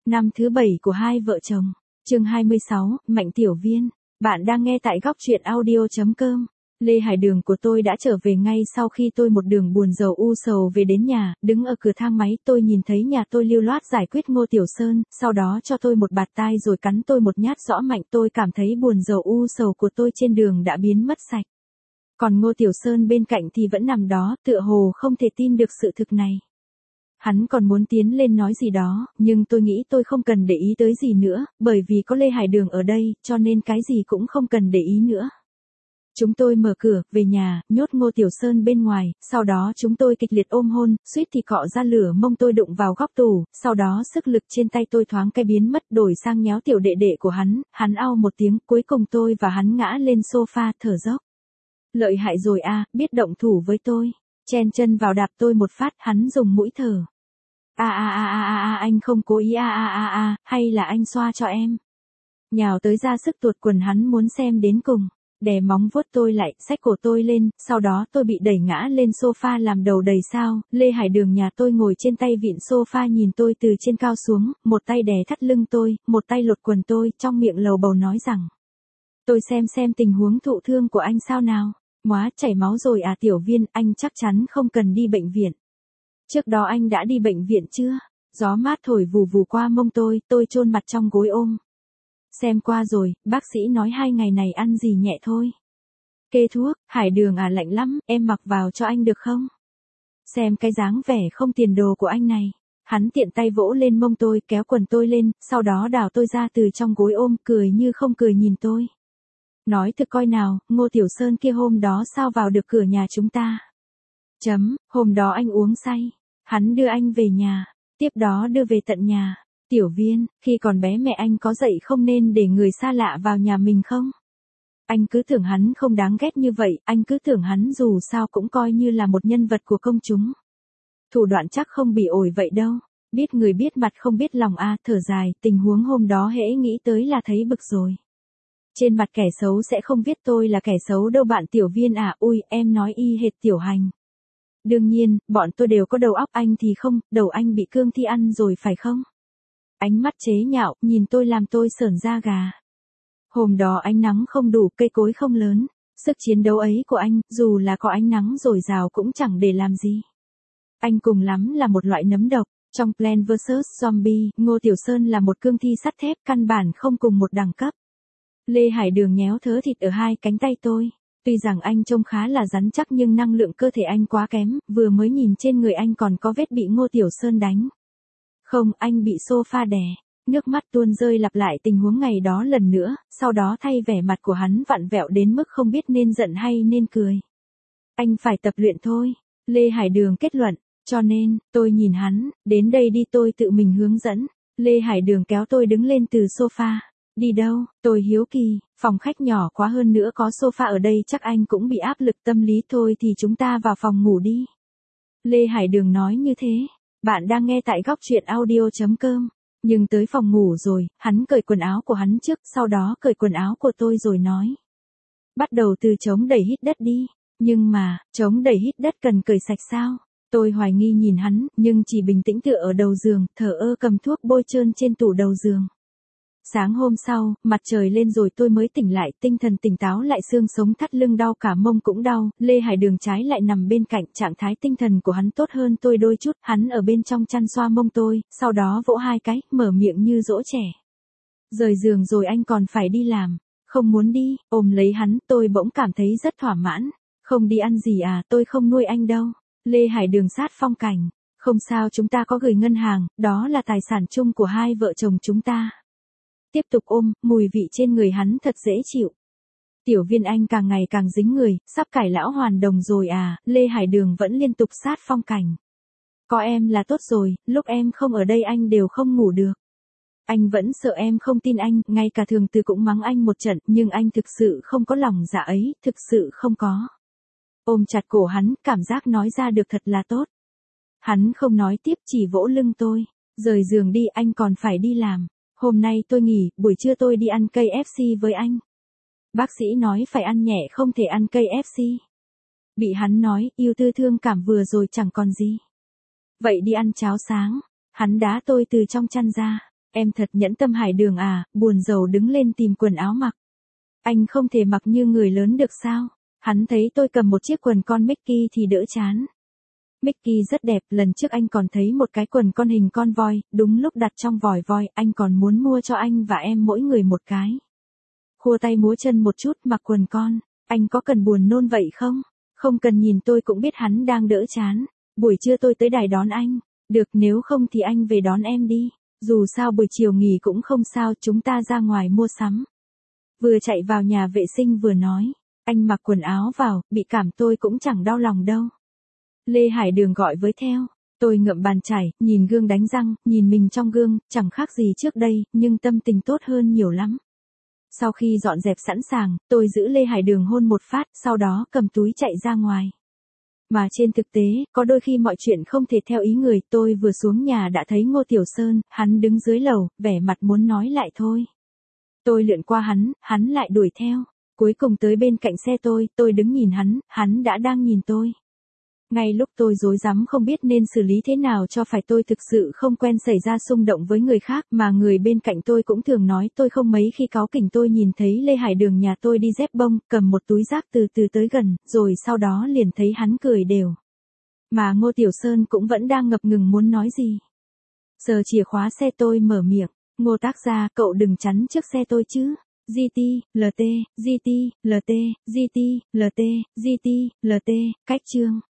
Năm thứ 7 của hai vợ chồng. Chương 26, Mạnh Tiểu Viên. Bạn đang nghe tại góc truyện audio.com. Lê Hải Đường của tôi đã trở về ngay sau khi tôi một đường buồn rầu u sầu về đến nhà, đứng ở cửa thang máy tôi nhìn thấy nhà tôi lưu loát giải quyết Ngô Tiểu Sơn, sau đó cho tôi một bạt tai rồi cắn tôi một nhát rõ mạnh. Tôi cảm thấy buồn rầu u sầu của tôi trên đường đã biến mất sạch. Còn Ngô Tiểu Sơn bên cạnh thì vẫn nằm đó, tựa hồ không thể tin được sự thực này. Hắn còn muốn tiến lên nói gì đó, nhưng tôi nghĩ tôi không cần để ý tới gì nữa, bởi vì có Lê Hải Đường ở đây, cho nên cái gì cũng không cần để ý nữa. Chúng tôi mở cửa, về nhà, nhốt Ngô Tiểu Sơn bên ngoài, sau đó chúng tôi kịch liệt ôm hôn, suýt thì cọ ra lửa mông tôi đụng vào góc tủ, sau đó sức lực trên tay tôi thoáng cái biến mất đổi sang nhéo tiểu đệ đệ của hắn au một tiếng, cuối cùng tôi và hắn ngã lên sofa thở dốc. Lợi hại rồi à, biết động thủ với tôi. Chen chân vào đạp tôi một phát, hắn dùng mũi thở. Anh không cố ý hay là anh xoa cho em. Nhào tới ra sức tuột quần hắn muốn xem đến cùng. Đè móng vuốt tôi lại, xách cổ tôi lên, sau đó tôi bị đẩy ngã lên sofa làm đầu đầy sao. Lê Hải Đường nhà tôi ngồi trên tay vịn sofa nhìn tôi từ trên cao xuống, một tay đè thắt lưng tôi, một tay lột quần tôi, trong miệng lầu bầu nói rằng. Tôi xem tình huống thụ thương của anh sao nào. Móa, chảy máu rồi à Tiểu Viên, anh chắc chắn không cần đi bệnh viện. Trước đó anh đã đi bệnh viện chưa? Gió mát thổi vù vù qua mông tôi chôn mặt trong gối ôm. Xem qua rồi, bác sĩ nói 2 ngày này ăn gì nhẹ thôi. Kê thuốc, Hải Đường à lạnh lắm, em mặc vào cho anh được không? Xem cái dáng vẻ không tiền đồ của anh này. Hắn tiện tay vỗ lên mông tôi, kéo quần tôi lên, sau đó đào tôi ra từ trong gối ôm, cười như không cười nhìn tôi. Nói thực coi nào, Ngô Tiểu Sơn kia hôm đó sao vào được cửa nhà chúng ta? Hôm đó anh uống say. Hắn đưa anh về nhà, tiếp đó đưa về tận nhà. Tiểu Viên, khi còn bé mẹ anh có dạy không nên để người xa lạ vào nhà mình không? Anh cứ tưởng hắn không đáng ghét như vậy, anh cứ tưởng hắn dù sao cũng coi như là một nhân vật của công chúng. Thủ đoạn chắc không bị ổi vậy đâu. Biết người biết mặt không biết lòng a, thở dài, tình huống hôm đó hễ nghĩ tới là thấy bực rồi. Trên mặt kẻ xấu sẽ không viết tôi là kẻ xấu đâu bạn Tiểu Viên à, ui, em nói y hệt Tiểu Hành. Đương nhiên, bọn tôi đều có đầu óc, anh thì không, đầu anh bị cương thi ăn rồi phải không? Ánh mắt chế nhạo, nhìn tôi làm tôi sởn da gà. Hôm đó ánh nắng không đủ, cây cối không lớn, sức chiến đấu ấy của anh, dù là có ánh nắng dồi dào cũng chẳng để làm gì. Anh cùng lắm là một loại nấm độc, trong Plants vs Zombie, Ngô Tiểu Sơn là một cương thi sắt thép căn bản không cùng một đẳng cấp. Lê Hải Đường nhéo thớ thịt ở 2 cánh tay tôi. Tuy rằng anh trông khá là rắn chắc nhưng năng lượng cơ thể anh quá kém, vừa mới nhìn trên người anh còn có vết bị Ngô Tiểu Sơn đánh. Không, anh bị sofa đè. Nước mắt tuôn rơi lặp lại tình huống ngày đó lần nữa, sau đó thay vẻ mặt của hắn vặn vẹo đến mức không biết nên giận hay nên cười. Anh phải tập luyện thôi. Lê Hải Đường kết luận, cho nên, tôi nhìn hắn, đến đây đi tôi tự mình hướng dẫn. Lê Hải Đường kéo tôi đứng lên từ sofa. Đi đâu, tôi hiếu kỳ, phòng khách nhỏ quá hơn nữa có sofa ở đây chắc anh cũng bị áp lực tâm lý thôi thì chúng ta vào phòng ngủ đi. Lê Hải Đường nói như thế, bạn đang nghe tại góc truyện audio.com, nhưng tới phòng ngủ rồi, hắn cởi quần áo của hắn trước, sau đó cởi quần áo của tôi rồi nói. Bắt đầu từ chống đẩy hít đất đi, nhưng mà, chống đẩy hít đất cần cởi sạch sao? Tôi hoài nghi nhìn hắn, nhưng chỉ bình tĩnh tựa ở đầu giường, thờ ơ cầm thuốc bôi trơn trên tủ đầu giường. Sáng hôm sau, mặt trời lên rồi tôi mới tỉnh lại, tinh thần tỉnh táo lại, xương sống thắt lưng đau cả mông cũng đau, Lê Hải Đường trái lại nằm bên cạnh, trạng thái tinh thần của hắn tốt hơn tôi đôi chút, hắn ở bên trong chăn xoa mông tôi, sau đó vỗ 2 cái, mở miệng như dỗ trẻ. Rời giường rồi anh còn phải đi làm, không muốn đi, ôm lấy hắn, tôi bỗng cảm thấy rất thỏa mãn, không đi ăn gì à, tôi không nuôi anh đâu, Lê Hải Đường sát phong cảnh, không sao chúng ta có gửi ngân hàng, đó là tài sản chung của hai vợ chồng chúng ta. Tiếp tục ôm, mùi vị trên người hắn thật dễ chịu. Tiểu Viên anh càng ngày càng dính người, sắp cải lão hoàn đồng rồi à, Lê Hải Đường vẫn liên tục sát phong cảnh. Có em là tốt rồi, lúc em không ở đây anh đều không ngủ được. Anh vẫn sợ em không tin anh, ngay cả Thường Từ cũng mắng anh một trận, nhưng anh thực sự không có lòng dạ ấy, thực sự không có. Ôm chặt cổ hắn, cảm giác nói ra được thật là tốt. Hắn không nói tiếp chỉ vỗ lưng tôi, rời giường đi anh còn phải đi làm. Hôm nay tôi nghỉ, buổi trưa tôi đi ăn KFC với anh. Bác sĩ nói phải ăn nhẹ không thể ăn KFC. Bị hắn nói, yêu tư thương cảm vừa rồi chẳng còn gì. Vậy đi ăn cháo sáng. Hắn đá tôi từ trong chăn ra. Em thật nhẫn tâm Hải Đường à, buồn rầu đứng lên tìm quần áo mặc. Anh không thể mặc như người lớn được sao? Hắn thấy tôi cầm một chiếc quần con Mickey thì đỡ chán. Mickey rất đẹp, lần trước anh còn thấy một cái quần con hình con voi, đúng lúc đặt trong vòi voi, anh còn muốn mua cho anh và em mỗi người một cái. Khua tay múa chân một chút mặc quần con, anh có cần buồn nôn vậy không? Không cần, nhìn tôi cũng biết hắn đang đỡ chán. Buổi trưa tôi tới đài đón anh, được, nếu không thì anh về đón em đi. Dù sao buổi chiều nghỉ cũng không sao, chúng ta ra ngoài mua sắm. Vừa chạy vào nhà vệ sinh vừa nói, anh mặc quần áo vào, bị cảm tôi cũng chẳng đau lòng đâu. Lê Hải Đường gọi với theo, tôi ngậm bàn chải, nhìn gương đánh răng, nhìn mình trong gương, chẳng khác gì trước đây, nhưng tâm tình tốt hơn nhiều lắm. Sau khi dọn dẹp sẵn sàng, tôi giữ Lê Hải Đường hôn một phát, sau đó cầm túi chạy ra ngoài. Mà trên thực tế, có đôi khi mọi chuyện không thể theo ý người, tôi vừa xuống nhà đã thấy Ngô Tiểu Sơn, hắn đứng dưới lầu, vẻ mặt muốn nói lại thôi. Tôi lượn qua hắn lại đuổi theo. Cuối cùng tới bên cạnh xe tôi đứng nhìn hắn đã đang nhìn tôi. Ngay lúc tôi rối rắm không biết nên xử lý thế nào cho phải, tôi thực sự không quen xảy ra xung động với người khác, mà người bên cạnh tôi cũng thường nói tôi không mấy khi cáu kỉnh. Tôi nhìn thấy Lê Hải Đường nhà tôi đi dép bông, cầm một túi rác từ từ tới gần, rồi sau đó liền thấy hắn cười đều. Mà Ngô Tiểu Sơn cũng vẫn đang ngập ngừng muốn nói gì. Giờ chìa khóa xe tôi mở miệng, Ngô tác gia, cậu đừng chắn trước xe tôi chứ. GT, LT, GT, LT, GT, LT, GT, LT, cách chương.